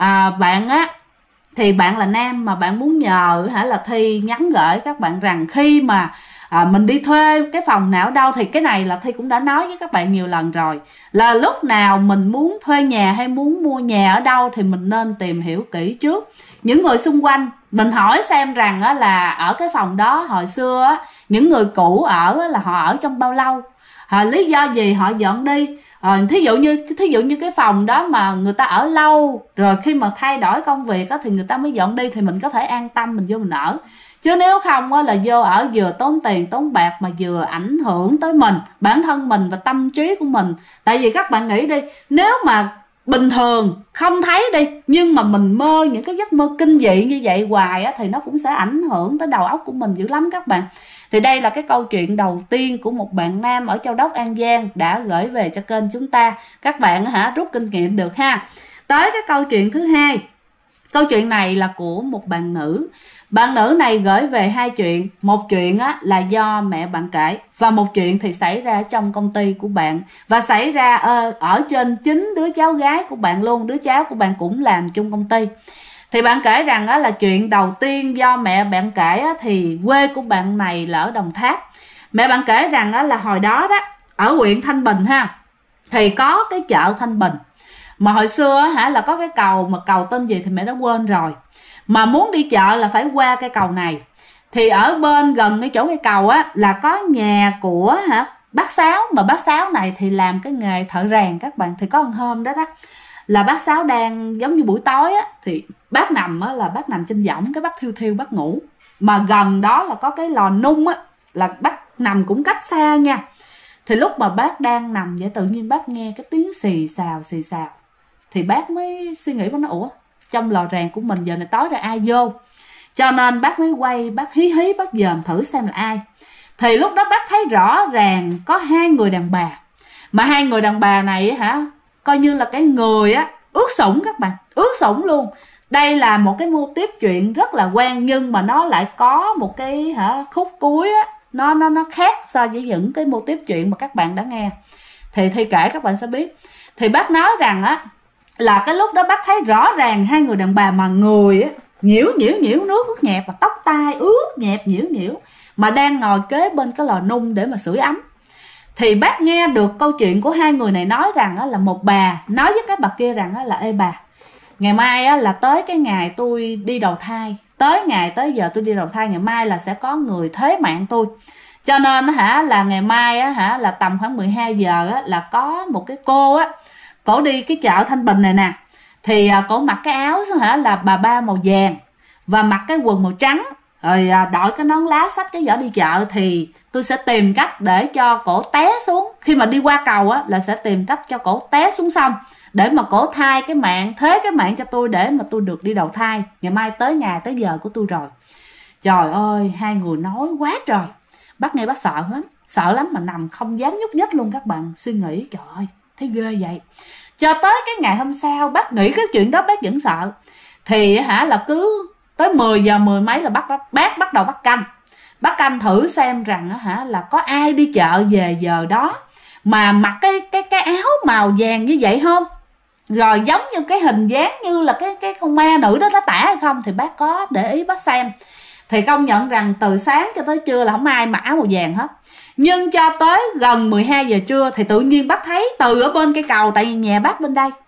Bạn thì bạn là nam mà bạn muốn nhờ là Thi nhắn gửi các bạn rằng khi mà mình đi thuê cái phòng nào ở đâu, thì cái này là Thi cũng đã nói với các bạn nhiều lần rồi, là lúc nào mình muốn thuê nhà hay muốn mua nhà ở đâu thì mình nên tìm hiểu kỹ trước những người xung quanh. Mình hỏi xem rằng là ở cái phòng đó hồi xưa những người cũ ở là họ ở trong bao lâu, lý do gì họ dọn đi. Thí dụ như cái phòng đó mà người ta ở lâu rồi, khi mà thay đổi công việc thì người ta mới dọn đi, thì mình có thể an tâm mình vô mình ở. Chứ nếu không là vô ở vừa tốn tiền tốn bạc mà vừa ảnh hưởng tới mình, bản thân mình và tâm trí của mình. Tại vì các bạn nghĩ đi, nếu mà bình thường không thấy đi, nhưng mà mình mơ những cái giấc mơ kinh dị như vậy hoài thì nó cũng sẽ ảnh hưởng tới đầu óc của mình dữ lắm các bạn. Thì đây là cái câu chuyện đầu tiên của một bạn nam ở Châu Đốc, An Giang đã gửi về cho kênh chúng ta. Các bạn rút kinh nghiệm được ha. Tới cái câu chuyện thứ hai. Câu chuyện này là của một bạn nữ. Bạn nữ này gửi về hai chuyện. Một chuyện là do mẹ bạn kể, và một chuyện thì xảy ra trong công ty của bạn, và xảy ra ở trên chính đứa cháu gái của bạn luôn. Đứa cháu của bạn cũng làm chung công ty. Thì bạn kể rằng là chuyện đầu tiên do mẹ bạn kể thì quê của bạn này là ở Đồng Tháp. Mẹ bạn kể rằng là hồi đó ở huyện Thanh Bình thì có cái chợ Thanh Bình, mà hồi xưa là có cái cầu, mà cầu tên gì thì mẹ đã quên rồi, mà muốn đi chợ là phải qua cái cầu này. Thì ở bên gần cái chỗ cái cầu là có nhà của bác Sáu, mà bác Sáu này thì làm cái nghề thợ rèn các bạn. Thì có một hôm đó là bác Sáu đang giống như buổi tối thì bác nằm là bác nằm trên võng, cái bác thiêu bác ngủ, mà gần đó là có cái lò nung là bác nằm cũng cách xa nha. Thì lúc mà bác đang nằm vậy, tự nhiên bác nghe cái tiếng xì xào, thì bác mới suy nghĩ, bác nói ủa, trong lò rèn của mình giờ này tối ra ai vô. Cho nên bác mới quay, bác hí bác dòm thử xem là ai. Thì lúc đó bác thấy rõ ràng có hai người đàn bà, mà hai người đàn bà này coi như là cái người ướt sũng các bạn, ướt sũng luôn. Đây là một cái mô típ chuyện rất là quen, nhưng mà nó lại có một cái khúc cuối nó khác so với những cái mô típ chuyện mà các bạn đã nghe. Thì kể các bạn sẽ biết. Thì bác nói rằng là cái lúc đó bác thấy rõ ràng hai người đàn bà mà người nhiễu nước ướt nhẹp, và tóc tai ướt nhẹp nhiễu, mà đang ngồi kế bên cái lò nung để mà sưởi ấm. Thì bác nghe được câu chuyện của hai người này nói rằng là một bà nói với cái bà kia rằng là ê bà, ngày mai là tới cái ngày tôi đi đầu thai, tới giờ tôi đi đầu thai, ngày mai là sẽ có người thế mạng tôi. Cho nên là ngày mai là tầm khoảng 12 giờ là có một cái cô cổ đi cái chợ Thanh Bình này nè. Thì cổ mặc cái áo là bà ba màu vàng, và mặc cái quần màu trắng, rồi đội cái nón lá, xách cái giỏ đi chợ. Thì tôi sẽ tìm cách để cho cổ té xuống, khi mà đi qua cầu là sẽ tìm cách cho cổ té xuống sông, để mà cổ thai cái mạng, thế cái mạng cho tôi, để mà tôi được đi đầu thai. Ngày mai tới ngày tới giờ của tôi rồi. Trời ơi, hai người nói quá trời. Bác nghe bác sợ lắm mà nằm không dám nhúc nhích luôn các bạn. Suy nghĩ trời ơi, thấy ghê vậy. Cho tới cái ngày hôm sau, bác nghĩ cái chuyện đó bác vẫn sợ. Thì là cứ tới 10 giờ 10 mấy là bác bắt đầu bác canh thử xem rằng là có ai đi chợ về giờ đó mà mặc cái áo màu vàng như vậy không, rồi giống như cái hình dáng như là cái con ma nữ đó nó tả hay không. Thì bác có để ý bác xem, thì công nhận rằng từ sáng cho tới trưa là không ai mặc áo màu vàng hết. Nhưng cho tới gần 12 giờ trưa thì tự nhiên bác thấy từ ở bên cái cầu, tại vì nhà bác bên đây,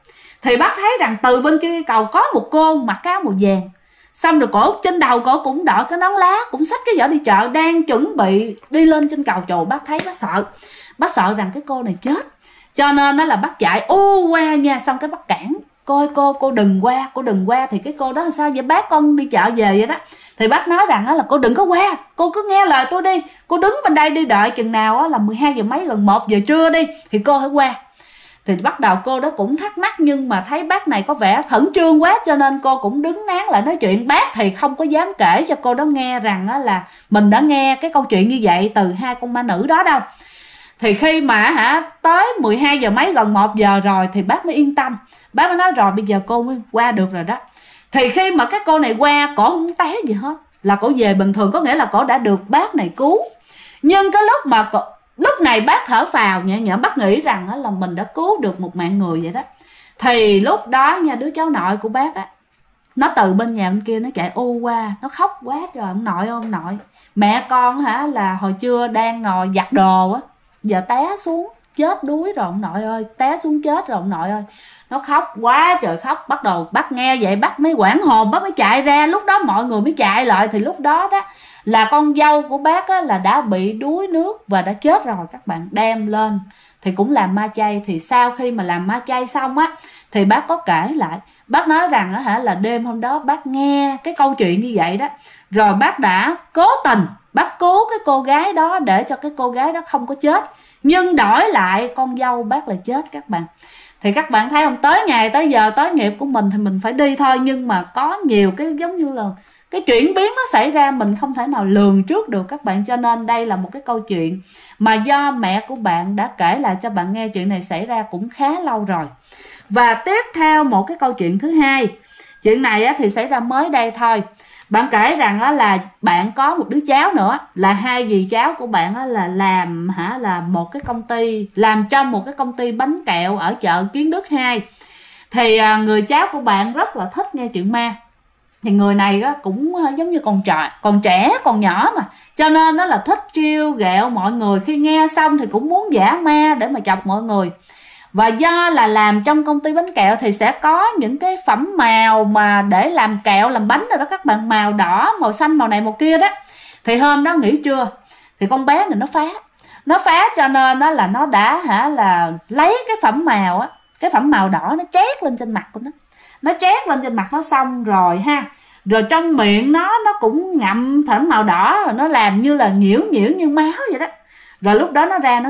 Thì bác thấy rằng từ bên kia cầu có một cô mặc cái áo màu vàng, xong rồi cổ trên đầu cổ cũng đội cái nón lá, cũng xách cái giỏ đi chợ, đang chuẩn bị đi lên trên cầu. Trời, bác thấy bác sợ rằng cái cô này chết, cho nên nó là bác chạy qua nha. Xong cái bác cản: cô đừng qua. Thì cái cô đó: sao vậy bác, con đi chợ về vậy đó. Thì bác nói rằng là cô đừng có qua, cô cứ nghe lời tôi đi, cô đứng bên đây đi, đợi chừng nào là 12 giờ mấy, gần 1 giờ trưa đi thì cô hãy qua. Thì bắt đầu cô đó cũng thắc mắc, nhưng mà thấy bác này có vẻ khẩn trương quá, cho nên cô cũng đứng nán lại nói chuyện. Bác thì không có dám kể cho cô đó nghe rằng là mình đã nghe cái câu chuyện như vậy từ hai con ma nữ đó đâu. Thì khi mà tới 12 giờ mấy, gần 1 giờ rồi thì bác mới yên tâm. Bác mới nói rồi bây giờ cô mới qua được rồi đó. Thì khi mà cái cô này qua, cổ không té gì hết, là cổ về bình thường, có nghĩa là cổ đã được bác này cứu. Nhưng cái lúc này bác thở phào nhẹ nhõm, bác nghĩ rằng là mình đã cứu được một mạng người vậy đó. Thì lúc đó nha, đứa cháu nội của bác á, nó từ bên nhà bên kia nó chạy qua, nó khóc quá trời: ông nội, mẹ con là hồi trưa đang ngồi giặt đồ á, giờ té xuống chết đuối rồi ông nội ơi, té xuống chết rồi ông nội ơi. Nó khóc quá trời khóc. Bắt đầu bác nghe vậy bác mới hoảng hồn, bác mới chạy ra. Lúc đó mọi người mới chạy lại. Thì lúc đó là con dâu của bác là đã bị đuối nước và đã chết rồi. Các bạn đem lên thì cũng làm ma chay. Thì sau khi mà làm ma chay xong á, thì bác có kể lại. Bác nói rằng là đêm hôm đó bác nghe cái câu chuyện như vậy đó, rồi bác đã cố tình bác cứu cái cô gái đó để cho cái cô gái đó không có chết, nhưng đổi lại con dâu bác là chết các bạn. Thì các bạn thấy không, tới ngày tới giờ tới nghiệp của mình thì mình phải đi thôi, nhưng mà có nhiều cái giống như là cái chuyển biến nó xảy ra mình không thể nào lường trước được các bạn. Cho nên đây là một cái câu chuyện mà do mẹ của bạn đã kể lại cho bạn nghe. Chuyện này xảy ra cũng khá lâu rồi. Và tiếp theo một cái câu chuyện thứ hai. Chuyện này thì xảy ra mới đây thôi. Bạn kể rằng là bạn có một đứa cháu nữa, là hai dì cháu của bạn là làm là một cái công ty, làm trong một cái công ty bánh kẹo ở chợ Kiến Đức 2. Thì người cháu của bạn rất là thích nghe chuyện ma. Thì người này cũng giống như còn trẻ còn nhỏ mà, cho nên nó là thích trêu ghẹo mọi người. Khi nghe xong thì cũng muốn giả ma để mà chọc mọi người. Và do là làm trong công ty bánh kẹo thì sẽ có những cái phẩm màu mà để làm kẹo làm bánh rồi đó các bạn, màu đỏ, màu xanh, màu này màu kia đó. Thì hôm đó nghỉ trưa thì con bé này nó phá cho nên đó là nó đã là lấy cái phẩm màu á, cái phẩm màu đỏ nó trét lên trên mặt của nó trét lên trên mặt nó xong rồi rồi trong miệng nó cũng ngậm phẩm màu đỏ, rồi nó làm như là nhiễu như máu vậy đó. Rồi lúc đó nó ra nó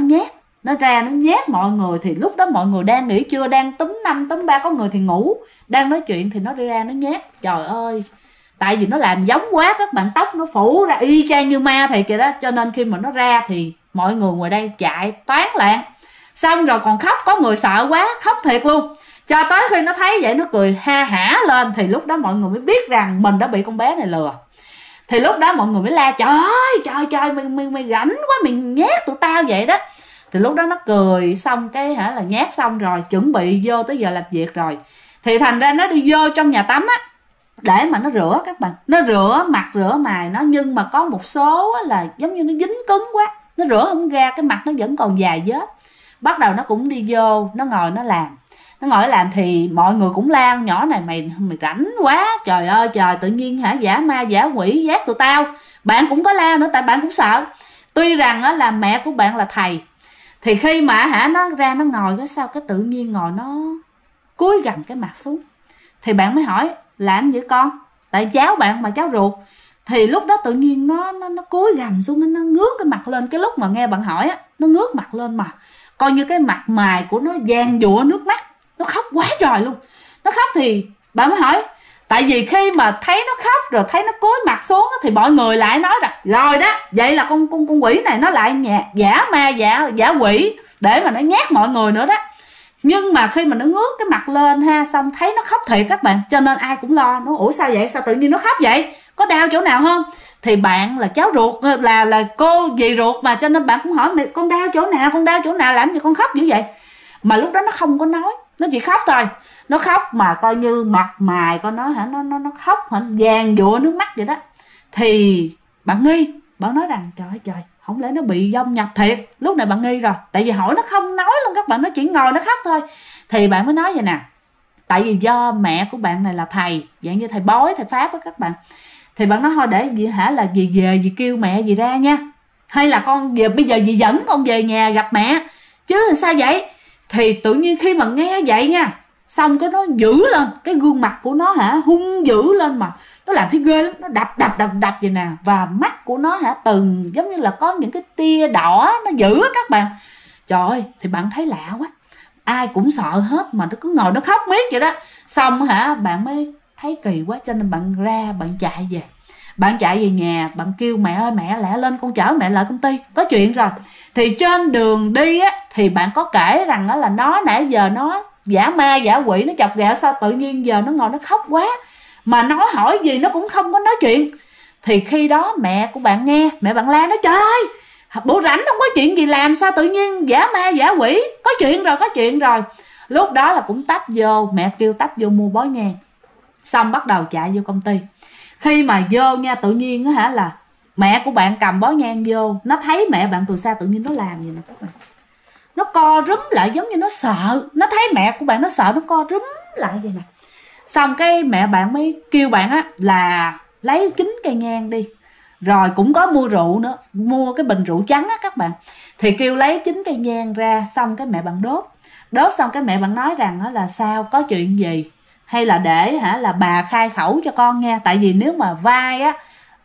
nhét mọi người. Thì lúc đó mọi người đang nghỉ trưa, đang túm 2 túm 3, có người thì ngủ đang nói chuyện, thì nó đi ra nó nhét. Trời ơi, tại vì nó làm giống quá các bạn, tóc nó phủ ra y chang như ma thì kìa đó, cho nên khi mà nó ra thì mọi người ngoài đây chạy toán loạn. Xong rồi còn khóc, có người sợ quá khóc thiệt luôn, cho tới khi nó thấy vậy nó cười ha hả lên. Thì lúc đó mọi người mới biết rằng mình đã bị con bé này lừa. Thì lúc đó mọi người mới la: trời ơi mày rảnh quá, mày nhét tụi tao vậy đó. Thì lúc đó nó cười xong cái là nhát xong rồi chuẩn bị vô tới giờ làm việc rồi. Thì thành ra nó đi vô trong nhà tắm á để mà nó rửa các bạn, nó rửa mặt rửa mày nó, nhưng mà có một số là giống như nó dính cứng quá, nó rửa không ra, cái mặt nó vẫn còn dài vết. Bắt đầu nó cũng đi vô, nó ngồi nó làm thì mọi người cũng la: nhỏ này mày rảnh quá, trời ơi trời, tự nhiên giả ma giả quỷ giác tụi tao. Bạn cũng có la nữa tại bạn cũng sợ. Tuy rằng là mẹ của bạn là thầy. Thì khi mà nó ra nó ngồi cái sao cái tự nhiên ngồi nó cúi gằm cái mặt xuống. Thì bạn mới hỏi: làm gì con? Tại cháu bạn mà, cháu ruột. Thì lúc đó tự nhiên nó cúi gằm xuống, nó ngước cái mặt lên. Cái lúc mà nghe bạn hỏi á, nó ngước mặt lên mà coi như cái mặt mày của nó vàng dụa nước mắt, nó khóc quá trời luôn. Nó khóc thì bạn mới hỏi, tại vì khi mà thấy nó khóc rồi thấy nó cúi mặt xuống thì mọi người lại nói rằng rồi đó, vậy là con quỷ này nó lại giả ma giả quỷ để mà nó nhát mọi người nữa đó. Nhưng mà khi mà nó ngước cái mặt lên xong thấy nó khóc thiệt các bạn, cho nên ai cũng lo. Nó ủa sao vậy, sao tự nhiên nó khóc vậy, có đau chỗ nào không? Thì bạn là cháu ruột, là cô dì ruột mà, cho nên bạn cũng hỏi mày con đau chỗ nào làm gì con khóc dữ vậy. Mà lúc đó nó không có nói, nó chỉ khóc thôi. Nó khóc mà coi như mặt mày con nó nó khóc vàng dụa nước mắt vậy đó. Thì bạn nghi, bạn nói rằng trời ơi trời, không lẽ nó bị vong nhập thiệt. Lúc này bạn nghi rồi, tại vì hỏi nó không nói luôn các bạn, nó chỉ ngồi nó khóc thôi. Thì bạn mới nói vậy nè: Tại vì do mẹ của bạn này là thầy, dạng như thầy bói, thầy pháp á các bạn. Thì bạn nói thôi để gì hả, là dì về dì kêu mẹ dì ra nha, hay là con về bây giờ dì dẫn con về nhà gặp mẹ chứ sao vậy. Thì tự nhiên khi mà nghe vậy nha, xong cái nó dữ lên, cái gương mặt của nó hả hung dữ lên, mà nó làm thấy ghê lắm, nó đập vậy nè, và mắt của nó hả từng giống như là có những cái tia đỏ, nó dữ á các bạn. Trời ơi, thì bạn thấy lạ quá, ai cũng sợ hết mà nó cứ ngồi nó khóc miết vậy đó. Xong hả bạn mới thấy kỳ quá, cho nên bạn ra bạn chạy về. Bạn chạy về nhà, bạn kêu mẹ ơi mẹ lẹ lên, con chở mẹ lại công ty, có chuyện rồi. Thì trên đường đi á, thì bạn có kể rằng đó là nó nãy giờ nó giả ma giả quỷ, nó chọc ghẹo, sao tự nhiên giờ nó ngồi nó khóc quá, mà nó hỏi gì nó cũng không có nói chuyện. Thì khi đó mẹ của bạn nghe, mẹ bạn la nói trời ơi, bộ rảnh không có chuyện gì làm, sao tự nhiên giả ma giả quỷ, có chuyện rồi. Lúc đó là cũng tấp vô, mẹ kêu tấp vô mua bó nhang, xong bắt đầu chạy vô công ty. Khi mà vô nha, tự nhiên á hả là mẹ của bạn cầm bó nhang vô, nó thấy mẹ bạn từ xa, tự nhiên nó làm gì nè các bạn, nó co rúm lại giống như nó sợ, nó thấy mẹ của bạn nó sợ, nó co rúm lại vậy nè. Xong cái mẹ bạn mới kêu bạn á là lấy 9 cây nhang đi, rồi cũng có mua rượu nữa, mua cái bình rượu trắng á các bạn. Thì kêu lấy 9 cây nhang ra, xong cái mẹ bạn đốt xong cái mẹ bạn nói rằng đó là sao, có chuyện gì, hay là để hả là bà khai khẩu cho con nha. Tại vì nếu mà vai á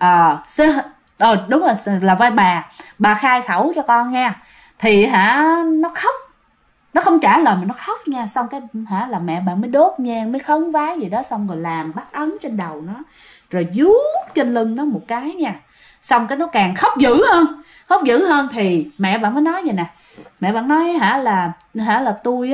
đúng là vai bà khai khẩu cho con nha, thì hả nó khóc, nó không trả lời mà nó khóc nha. Xong cái hả là mẹ bạn mới đốt nhang, mới khấn vái gì đó, xong rồi làm bắt ấn trên đầu nó, rồi vuốt trên lưng nó một cái nha. Xong cái nó càng khóc dữ hơn. Thì mẹ bạn mới nói vậy nè, mẹ bạn nói tôi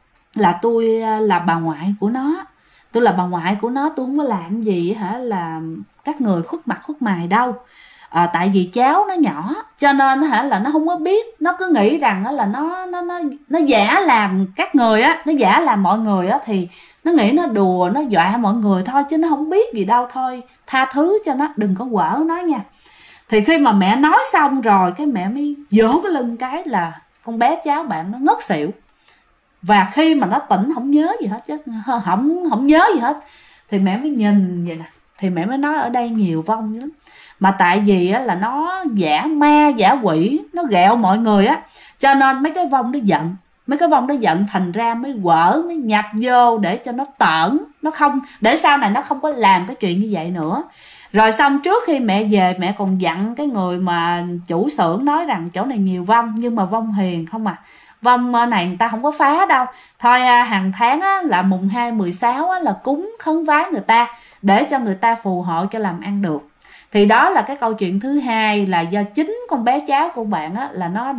là bà ngoại của nó, tôi là bà ngoại của nó, tôi không có làm gì hả là các người khuất mặt khuất mày đâu. Tại vì cháu nó nhỏ cho nên hả là nó không có biết, nó cứ nghĩ rằng là nó giả làm các người á, nó giả làm mọi người á, thì nó nghĩ nó đùa, nó dọa mọi người thôi chứ nó không biết gì đâu, thôi tha thứ cho nó, đừng có quở nó nha. Thì khi mà mẹ nói xong rồi, cái mẹ mới vỗ cái lưng cái là con bé cháu bạn nó ngất xỉu. Và khi mà nó tỉnh không nhớ gì hết chứ, không nhớ gì hết, thì mẹ mới nhìn vậy nè, thì mẹ mới nói ở đây nhiều vong lắm, mà tại vì á, là nó giả ma giả quỷ, nó ghẹo mọi người á, cho nên mấy cái vong đó giận, thành ra mới quở, mới nhập vô để cho nó tởn, nó không, để sau này nó không có làm cái chuyện như vậy nữa. Rồi xong trước khi mẹ về, mẹ còn dặn cái người mà chủ xưởng nói rằng chỗ này nhiều vong, nhưng mà vong hiền không à, vong này người ta không có phá đâu, thôi hàng tháng á, là mùng 2, 16 á, là cúng khấn vái người ta để cho người ta phù hộ cho làm ăn được. Thì đó là cái câu chuyện thứ hai, là do chính con bé cháu của bạn á, là nó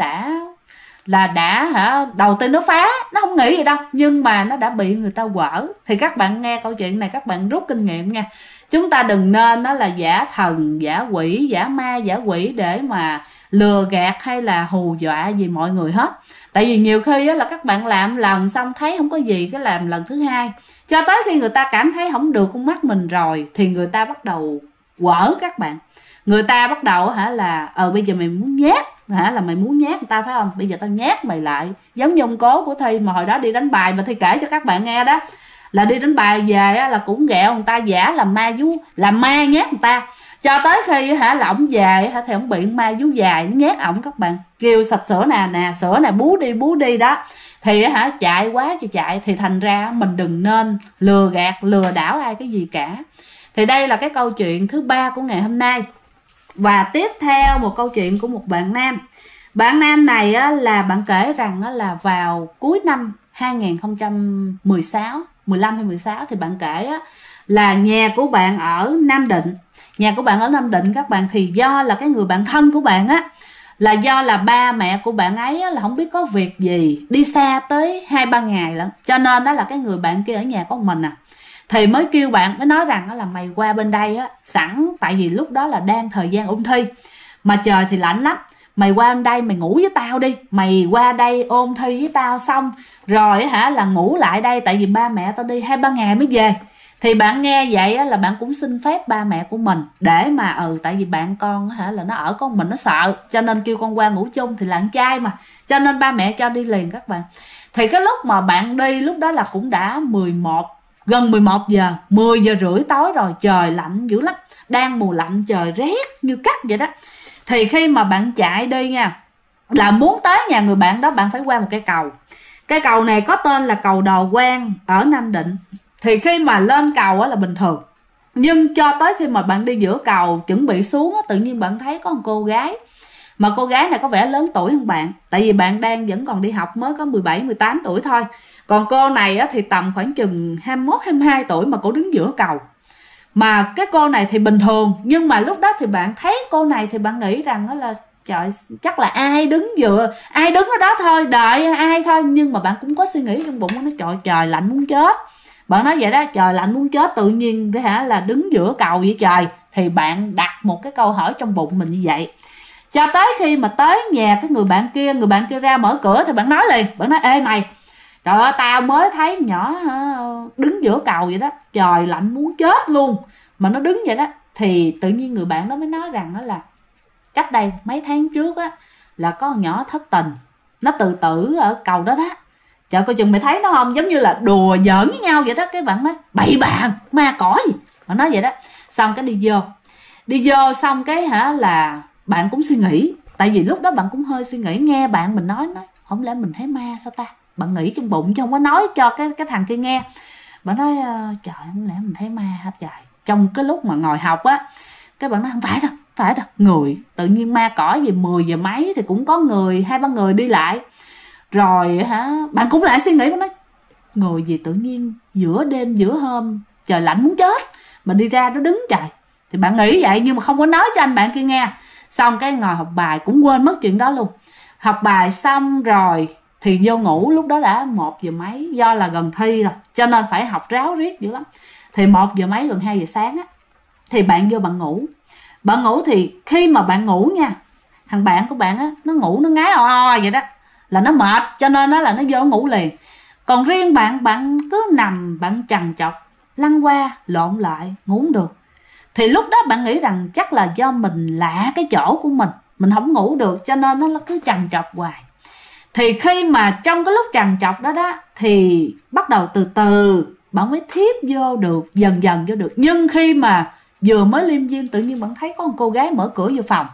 đã hả, đầu tiên nó phá, nó không nghĩ gì đâu, nhưng mà nó đã bị người ta quở. Thì các bạn nghe câu chuyện này các bạn rút kinh nghiệm nha, chúng ta đừng nên đó là giả thần giả quỷ, giả ma giả quỷ để mà lừa gạt hay là hù dọa gì mọi người hết. Tại vì nhiều khi á, là các bạn làm lần xong thấy không có gì, cái làm lần thứ hai, cho tới khi người ta cảm thấy không được con mắt mình rồi, thì người ta bắt đầu quở các bạn. Người ta bắt đầu hả là bây giờ mày muốn nhát hả, là mày muốn nhát người ta phải không, bây giờ tao nhát mày lại. Giống như ông cố của Thi mà hồi đó đi đánh bài, mà Thi kể cho các bạn nghe đó, là đi đánh bài về á, là cũng ghẹo người ta giả làm ma nhát người ta, cho tới khi hả là ổng về hả, thì ổng bị ma vú dài nó nhát ổng các bạn, kêu sạch sữa nè sữa này bú đi đó, thì hả chạy quá chạy. Thì thành ra mình đừng nên lừa gạt lừa đảo ai cái gì cả. Thì đây là cái câu chuyện thứ 3 của ngày hôm nay. Và tiếp theo một câu chuyện của một bạn nam. Bạn nam này á, là bạn kể rằng á, là vào cuối năm 2016, 15 hay 16, thì bạn kể á, là nhà của bạn ở Nam Định. Nhà của bạn ở Nam Định các bạn, thì do là cái người bạn thân của bạn á, là do là ba mẹ của bạn ấy á, là không biết có việc gì, đi xa tới 2-3 ngày lận, cho nên đó là cái người bạn kia ở nhà có một mình thì mới kêu bạn, mới nói rằng là mày qua bên đây á, sẵn tại vì lúc đó là đang thời gian ôn thi mà trời thì lạnh lắm, mày qua bên đây mày ngủ với tao đi, mày qua đây ôn thi với tao xong rồi hả là ngủ lại đây, tại vì ba mẹ tao đi 2-3 ngày mới về. Thì bạn nghe vậy á, là bạn cũng xin phép ba mẹ của mình để mà tại vì bạn con hả là nó ở con mình, nó sợ cho nên kêu con qua ngủ chung, thì là con trai mà, cho nên ba mẹ cho đi liền các bạn. Thì cái lúc mà bạn đi lúc đó là cũng đã gần 11 giờ, 10 giờ rưỡi tối rồi, trời lạnh dữ lắm, đang mùa lạnh, trời rét như cắt vậy đó. Thì khi mà bạn chạy đi nha, là muốn tới nhà người bạn đó, bạn phải qua một cây cầu. Cây cầu này có tên là cầu Đò Quang ở Nam Định. Thì khi mà lên cầu là bình thường, nhưng cho tới khi mà bạn đi giữa cầu chuẩn bị xuống, tự nhiên bạn thấy có một cô gái. Mà cô gái này có vẻ lớn tuổi hơn bạn, tại vì bạn vẫn còn đi học, mới có 17, 18 tuổi thôi. Còn cô này thì tầm khoảng chừng 21, 22 tuổi mà cô đứng giữa cầu. Mà cái cô này thì bình thường, nhưng mà lúc đó thì bạn thấy cô này thì bạn nghĩ rằng đó là trời, chắc là ai đứng ở đó thôi, đợi ai thôi. Nhưng mà bạn cũng có suy nghĩ trong bụng, nó trời lạnh muốn chết. Bạn nói vậy đó, trời lạnh muốn chết, tự nhiên là đứng giữa cầu vậy trời. Thì bạn đặt một cái câu hỏi trong bụng mình như vậy. Cho tới khi mà tới nhà cái người bạn kia ra mở cửa thì bạn nói liền, bạn nói ê mày, trời ơi tao mới thấy nhỏ đứng giữa cầu vậy đó, trời lạnh muốn chết luôn mà nó đứng vậy đó. Thì tự nhiên người bạn đó mới nói rằng đó là cách đây mấy tháng trước á, là có con nhỏ thất tình, nó tự tử ở cầu đó đó. Trời, coi chừng mày thấy nó không, giống như là đùa giỡn với nhau vậy đó. Cái bạn nói bậy bạ ma cỏ gì, bạn nói vậy đó. Xong cái đi vô xong cái là bạn cũng suy nghĩ, tại vì lúc đó bạn cũng hơi suy nghĩ, nghe bạn mình nói không lẽ mình thấy ma sao ta, bạn nghĩ trong bụng chứ không có nói cho cái thằng kia nghe. Bạn nói trời, không lẽ mình thấy ma hả trời. Trong cái lúc mà ngồi học á, cái bạn nói không phải đâu, người tự nhiên ma cỏ về 10 giờ mấy thì cũng có người 2-3 người đi lại rồi bạn cũng lại suy nghĩ, nó nói người gì tự nhiên giữa đêm giữa hôm trời lạnh muốn chết mà đi ra nó đứng trời. Thì bạn nghĩ vậy nhưng mà không có nói cho anh bạn kia nghe. Xong cái ngồi học bài cũng quên mất chuyện đó luôn. Học bài xong rồi thì vô ngủ, lúc đó đã 1 giờ mấy, do là gần thi rồi cho nên phải học ráo riết dữ lắm. Thì 1 giờ mấy, gần 2 giờ sáng á, thì bạn vô bạn ngủ. Bạn ngủ thì khi mà bạn ngủ nha, thằng bạn của bạn á, nó ngủ nó ngáy vậy đó, là nó mệt cho nên là nó vô ngủ liền. Còn riêng bạn cứ nằm, bạn trằn trọc lăn qua lộn lại ngủ không được. Thì lúc đó bạn nghĩ rằng chắc là do mình lạ cái chỗ của mình không ngủ được cho nên nó cứ trằn trọc hoài. Thì khi mà trong cái lúc trằn trọc đó thì bắt đầu từ từ bạn mới thiếp vô được, dần dần vô được. Nhưng khi mà vừa mới liêm diêm, tự nhiên bạn thấy có một cô gái mở cửa vô phòng.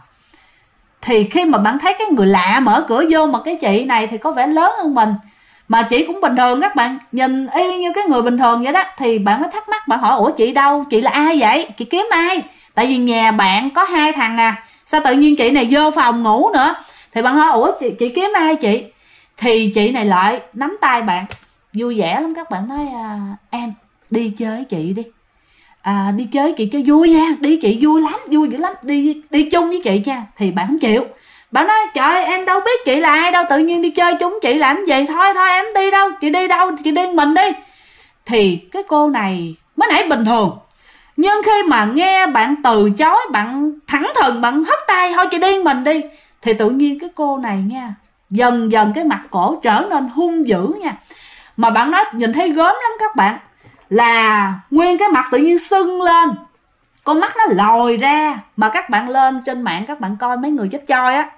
Thì khi mà bạn thấy cái người lạ mở cửa vô, mà cái chị này thì có vẻ lớn hơn mình, mà chị cũng bình thường, các bạn nhìn y như cái người bình thường vậy đó. Thì bạn mới thắc mắc, bạn hỏi ủa chị đâu, chị là ai vậy, chị kiếm ai? Tại vì nhà bạn có 2 thằng à, sao tự nhiên chị này vô phòng ngủ nữa? Thì bạn hỏi ủa chị kiếm ai chị? Thì chị này lại nắm tay bạn vui vẻ lắm, các bạn nói em đi chơi với chị đi, đi chơi với chị cho vui nha, đi chị vui lắm, vui dữ lắm, đi chung với chị nha. Thì bạn không chịu, bạn nói trời em đâu biết chị là ai đâu, tự nhiên đi chơi chúng chị làm gì, thôi em đi đâu, chị đi đâu chị đi mình đi. Thì cái cô này mới nãy bình thường, nhưng khi mà nghe bạn từ chối, bạn thẳng thừng bạn hất tay thôi chị đi mình đi, thì tự nhiên cái cô này nha, dần dần cái mặt cổ trở nên hung dữ nha. Mà bạn nói nhìn thấy gớm lắm các bạn, là nguyên cái mặt tự nhiên sưng lên, con mắt nó lồi ra. Mà các bạn lên trên mạng các bạn coi mấy người chết choi á,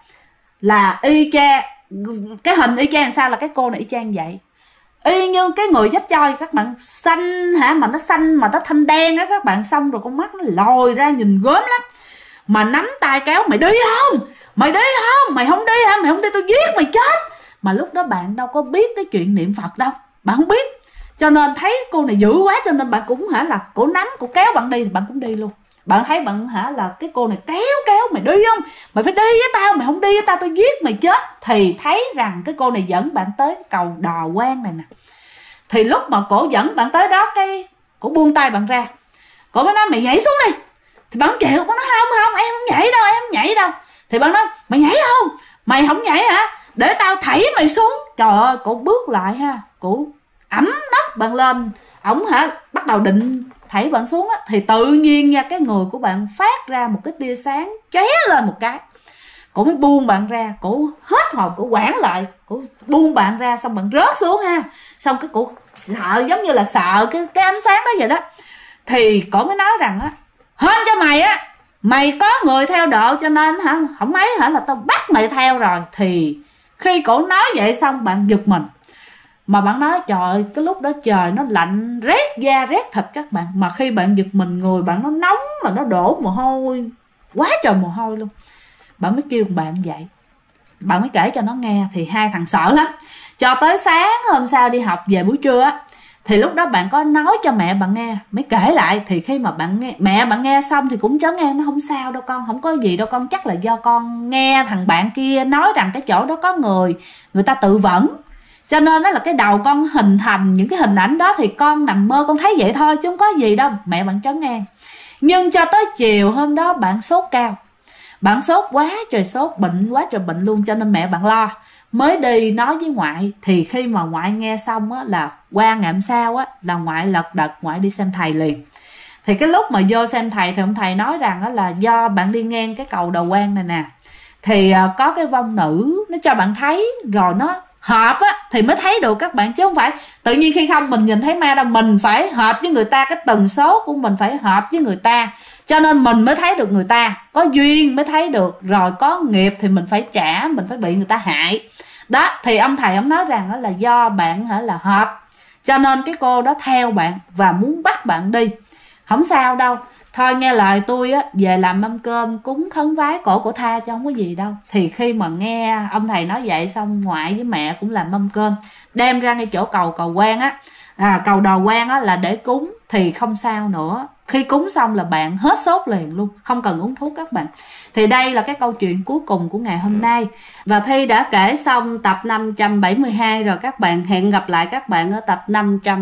là y chang cái hình y chang sao, là cái cô này y chang vậy, y như cái người chết choi. Các bạn xanh mà nó xanh mà nó thâm đen á các bạn, xong rồi con mắt nó lồi ra nhìn gớm lắm. Mà nắm tay kéo mày đi không, mày đi không, mày không đi hả, mày không đi tôi giết mày chết. Mà lúc đó bạn đâu có biết cái chuyện niệm Phật đâu, bạn không biết, cho nên thấy cô này dữ quá cho nên bạn cũng là cổ nắm cổ kéo bạn đi thì bạn cũng đi luôn. Bạn thấy bạn là cái cô này kéo mày đi không, mày phải đi với tao, mày không đi với tao tôi giết mày chết. Thì thấy rằng cái cô này dẫn bạn tới cầu Đò Quang này nè. Thì lúc mà cổ dẫn bạn tới đó, cái cổ buông tay bạn ra, cổ mới nói mày nhảy xuống đi. Thì bạn chịu, bạn nói không em không nhảy đâu. Thì bạn nói mày nhảy không, mày không nhảy hả, để tao thảy mày xuống. Trời ơi, cổ bước lại cổ ẵm nấp bạn lên, ổng bắt đầu định thảy bạn xuống á. Thì tự nhiên nha, cái người của bạn phát ra một cái tia sáng chóe lên một cái, cổ mới buông bạn ra, cổ hết hồn, cổ quảng lại, cổ buông bạn ra, xong bạn rớt xuống xong cái cổ sợ, giống như là sợ cái ánh sáng đó vậy đó. Thì cổ mới nói rằng hên cho mày mày có người theo độ cho nên không mấy là tao bắt mày theo rồi. Thì khi cổ nói vậy xong bạn giật mình, Mà bạn nói trời ơi, cái lúc đó trời nó lạnh rét da rét thịt các bạn, mà khi bạn giật mình người bạn nó nóng mà nó đổ mồ hôi quá trời mồ hôi luôn. Bạn mới kêu bạn dậy, bạn mới kể cho nó nghe, thì hai thằng sợ lắm. Cho tới sáng hôm sau đi học về buổi trưa á, thì lúc đó bạn có nói cho mẹ bạn nghe, mới kể lại. Thì khi mà bạn nghe, mẹ bạn nghe xong thì cũng trấn an, nó không sao đâu con, không có gì đâu con, chắc là do con nghe thằng bạn kia nói rằng cái chỗ đó có người ta tự vẫn, cho nên đó là cái đầu con hình thành những cái hình ảnh đó, thì con nằm mơ con thấy vậy thôi chứ không có gì đâu. Mẹ bạn trấn an. Nhưng cho tới chiều hôm đó bạn sốt cao, bạn sốt quá trời sốt, bệnh quá trời bệnh luôn, cho nên mẹ bạn lo, mới đi nói với ngoại. Thì khi mà ngoại nghe xong á, là qua ngày hôm sau á, là ngoại lật đật ngoại đi xem thầy liền. Thì cái lúc mà vô xem thầy thì ông thầy nói rằng á, là do bạn đi ngang cái cầu Đầu Quan này nè, thì có cái vong nữ nó cho bạn thấy, rồi nó hợp á thì mới thấy được các bạn, chứ không phải tự nhiên khi không mình nhìn thấy ma đâu. Mình phải hợp với người ta, cái tần số của mình phải hợp với người ta, cho nên mình mới thấy được người ta, có duyên mới thấy được, rồi có nghiệp thì mình phải trả, mình phải bị người ta hại đó. Thì ông thầy ông nói rằng đó là do bạn là hợp, cho nên cái cô đó theo bạn và muốn bắt bạn đi. Không sao đâu, thôi nghe lời tôi á, về làm mâm cơm cúng khấn vái cổ cổ tha chứ không có gì đâu. Thì khi mà nghe ông thầy nói vậy xong, ngoại với mẹ cũng làm mâm cơm đem ra ngay chỗ cầu Quan á, cầu Đầu Quan á, là để cúng. Thì không sao nữa, khi cúng xong là bạn hết sốt liền luôn, không cần uống thuốc các bạn. Thì đây là cái câu chuyện cuối cùng của ngày hôm nay, và Thi đã kể xong tập 572 rồi các bạn. Hẹn gặp lại các bạn ở tập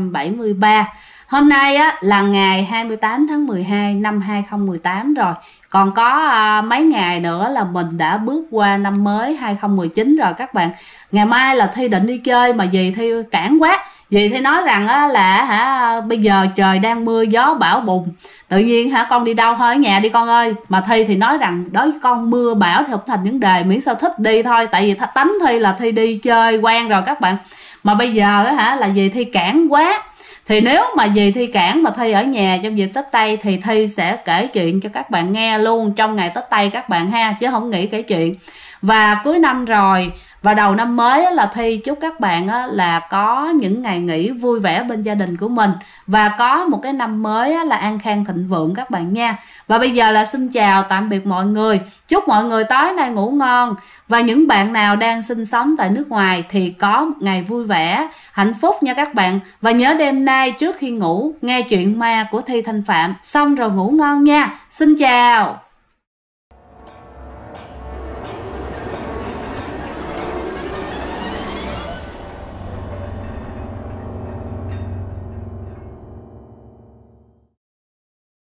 573. Hôm nay á, là ngày 28 tháng 12 năm 2018 rồi. Còn có mấy ngày nữa là mình đã bước qua năm mới 2019 rồi các bạn. Ngày mai là Thi định đi chơi mà dì Thi cản quá. Dì Thi nói rằng á, là bây giờ trời đang mưa gió bão bùng, tự nhiên con đi đâu thôi, ở nhà đi con ơi. Mà Thi thì nói rằng đối với con mưa bão thì không thành vấn đề, miễn sao thích đi thôi. Tại vì tánh Thi là Thi đi chơi quen rồi các bạn. Mà bây giờ là dì Thi cản quá. Thì nếu mà dì Thi cản mà Thi ở nhà trong dịp Tết Tây thì Thi sẽ kể chuyện cho các bạn nghe luôn trong ngày Tết Tây các bạn ha, chứ không nghĩ kể chuyện. Và cuối năm rồi và đầu năm mới là Thi chúc các bạn là có những ngày nghỉ vui vẻ bên gia đình của mình, và có một cái năm mới là an khang thịnh vượng các bạn nha. Và bây giờ là xin chào tạm biệt mọi người, chúc mọi người tối nay ngủ ngon. Và những bạn nào đang sinh sống tại nước ngoài thì có một ngày vui vẻ, hạnh phúc nha các bạn. Và nhớ đêm nay trước khi ngủ nghe chuyện ma của Thi Thanh Phạm xong rồi ngủ ngon nha. Xin chào.